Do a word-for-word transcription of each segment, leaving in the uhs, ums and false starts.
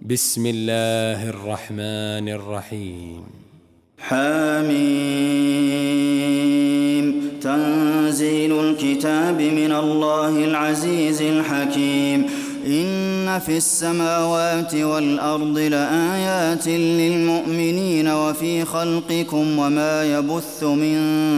بسم الله الرحمن الرحيم. حميم. تنزيل الكتاب من الله العزيز الحكيم. إن في السماوات والأرض لآيات للمؤمنين وفي خلقكم وما يبث من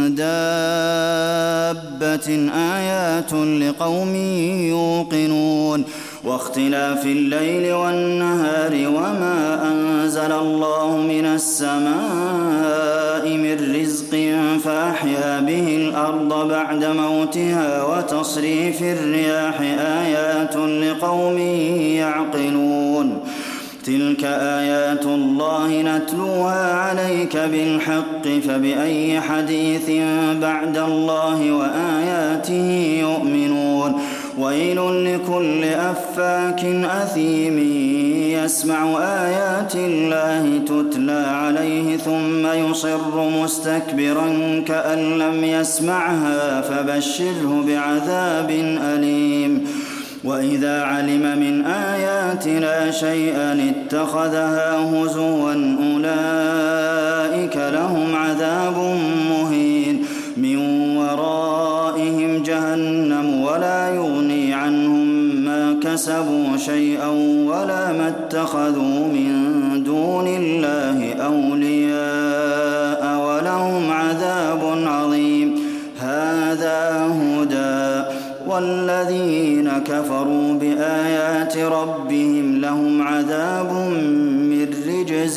دابة آيات لقوم يوقنون. واختلاف الليل والنهار وما أنزل الله من السماء من رزق فأحيا به الأرض بعد موتها وتصريف الرياح آيات لقوم يعقلون. تلك آيات الله نتلوها عليك بالحق فبأي حديث بعد الله وآياته يؤمنون. ويل لكل أفاك أثيم يسمع آيات الله تتلى عليه ثم يصر مستكبرا كأن لم يسمعها فبشره بعذاب أليم. وإذا علم من آياتنا شيئا اتخذها هزوا أولئك لهم عذاب مهين من ورائهم جهنم ولا يغني عنهم ما كسبوا شيئا ولا ما اتخذوا من دون الله أولياء ولهم عذاب عظيم. هذا هدى والذين كفروا بآيات ربهم لهم عذاب من رجز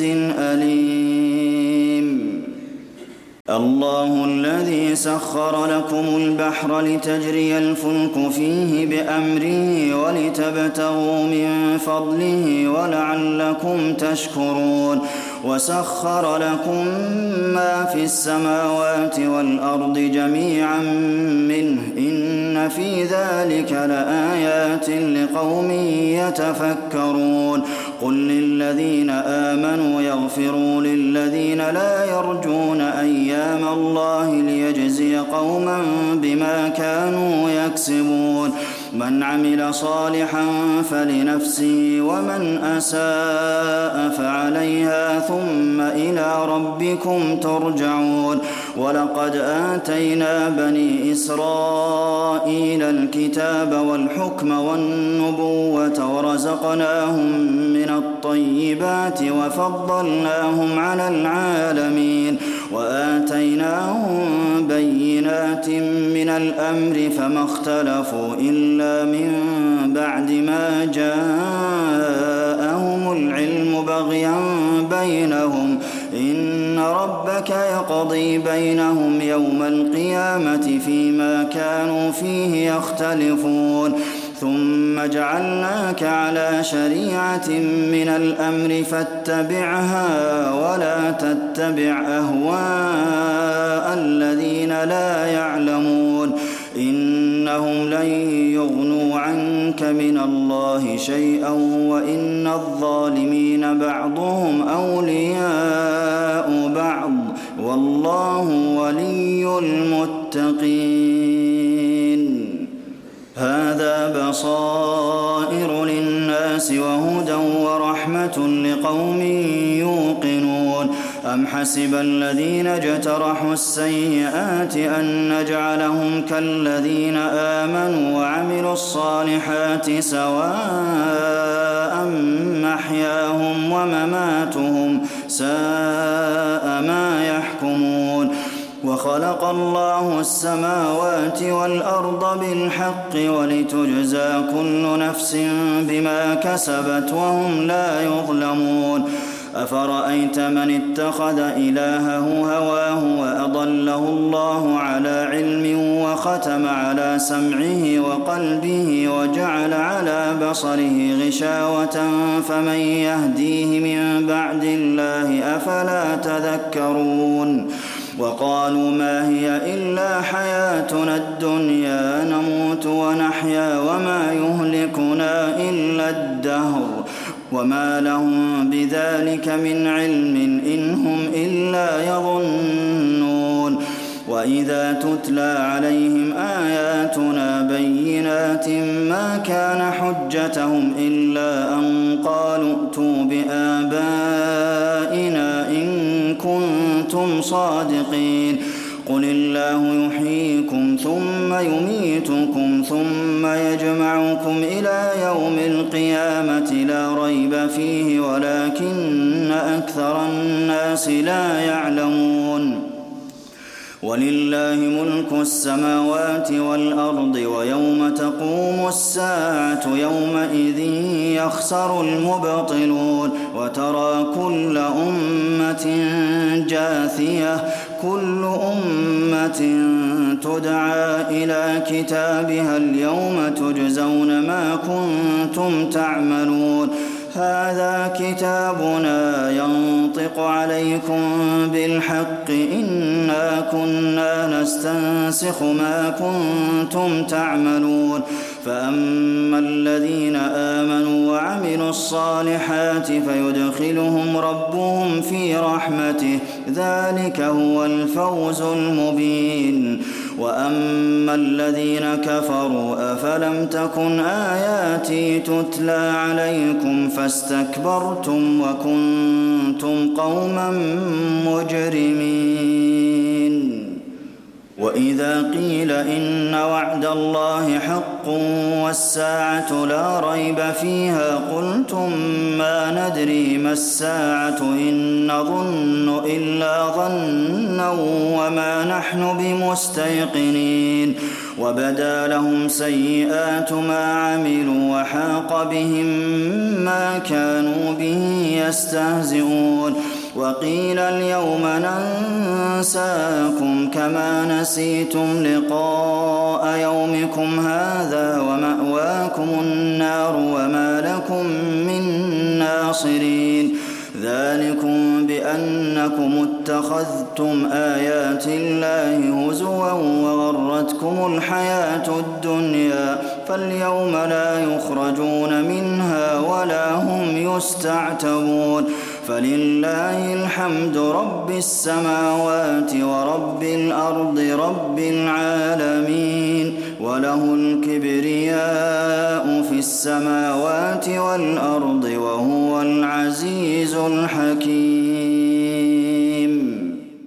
أليم. الله الذي سخر لكم البحر لتجري الفلك فيه بأمره ولتبتغوا من فضله ولعلكم تشكرون. وسخر لكم ما في السماوات والأرض جميعا منه إن في ذلك لآيات لقوم يتفكرون. قل للذين آمنوا يغفروا للذين لا يرجون أيام الله ليجزي قوما بما كانوا يكسبون. من عمل صالحا فلنفسه ومن أساء فعليها ثم إلى ربكم ترجعون. ولقد آتينا بني إسرائيل الكتاب والحكم والنبوة ورزقناهم من الطيبات وفضلناهم على العالمين وآتيناهم بينات من الأمر فما اختلفوا إلا من بعد ما جاءهم العلم بغيا بينهم. إن ربك يقضي بينهم يوم القيامة فيما كانوا فيه يختلفون. ثم جعلناك على شريعة من الأمر فاتبعها ولا تتبع أهواء الذين لا يعلمون. إنهم لن يغنوا عنك من الله شيئا وإن الظالمين بعضهم أولياء بعض والله ولي المتقين. هذا بصائر للناس وهدى ورحمة لقوم يوقنون. أم حسب الذين اجترحوا السيئات أن نجعلهم كالذين آمنوا وعملوا الصالحات سواء محياهم ومماتهم ساء ما يحكمون. وخلق الله السماوات والأرض بالحق ولتجزى كل نفس بما كسبت وهم لا يظلمون. أفرأيت من اتخذ إلهه هواه وأضله الله على علم وختم على سمعه وقلبه وجعل على بصره غشاوة فمن يهديه من بعد الله أفلا تذكرون. وقالوا ما هي إلا حياتنا الدنيا نموت ونحيا وما يهلكنا إلا الدهر وما لهم بذلك من علم إن هم إلا يظنون. وإذا تتلى عليهم آياتنا بينات ما كان حجتهم إلا أن قالوا ائتوا بآبائنا إن كنتم صادقين قل الله يحييكم ثم يميتكم ثم يجمعكم إلى يوم القيامة لا ريب فيه ولكن أكثر الناس لا يعلمون ولله ملك السماوات والأرض ويوم تقوم الساعة يومئذ يخسر المبطلون وترى كل أمة جاثية كل أمة تدعى إلى كتابها اليوم تجزون ما كنتم تعملون هذا كتابنا ينطق عليكم بالحق إنا كنا نستنسخ ما كنتم تعملون فأما الذين آمنوا وعملوا الصالحات فيدخلهم ربهم في رحمته ذلك هو الفوز المبين وأما الذين كفروا أفلم تكن آياتي تتلى عليكم فاستكبرتم وكنتم قوما مجرمين وإذا قيل إن وعد الله حق والساعة لا ريب فيها قلتم ما ندري ما الساعة إن نظن إلا ظنا وما نحن بمستيقنين وبدا لهم سيئات ما عملوا وحاق بهم ما كانوا به يستهزئون وقيل اليوم ننساكم كما نسيتم لقاء يومكم هذا ومأواكم النار وما لكم من ناصرين ذلكم بأنكم اتخذتم آيات الله هزوا وغرتكم الحياة الدنيا فاليوم لا يخرجون منها ولا هم يستعتبون فلله الحمد رب السماوات ورب الأرض رب العالمين وله الكبرياء في السماوات والأرض وهو العزيز الحكيم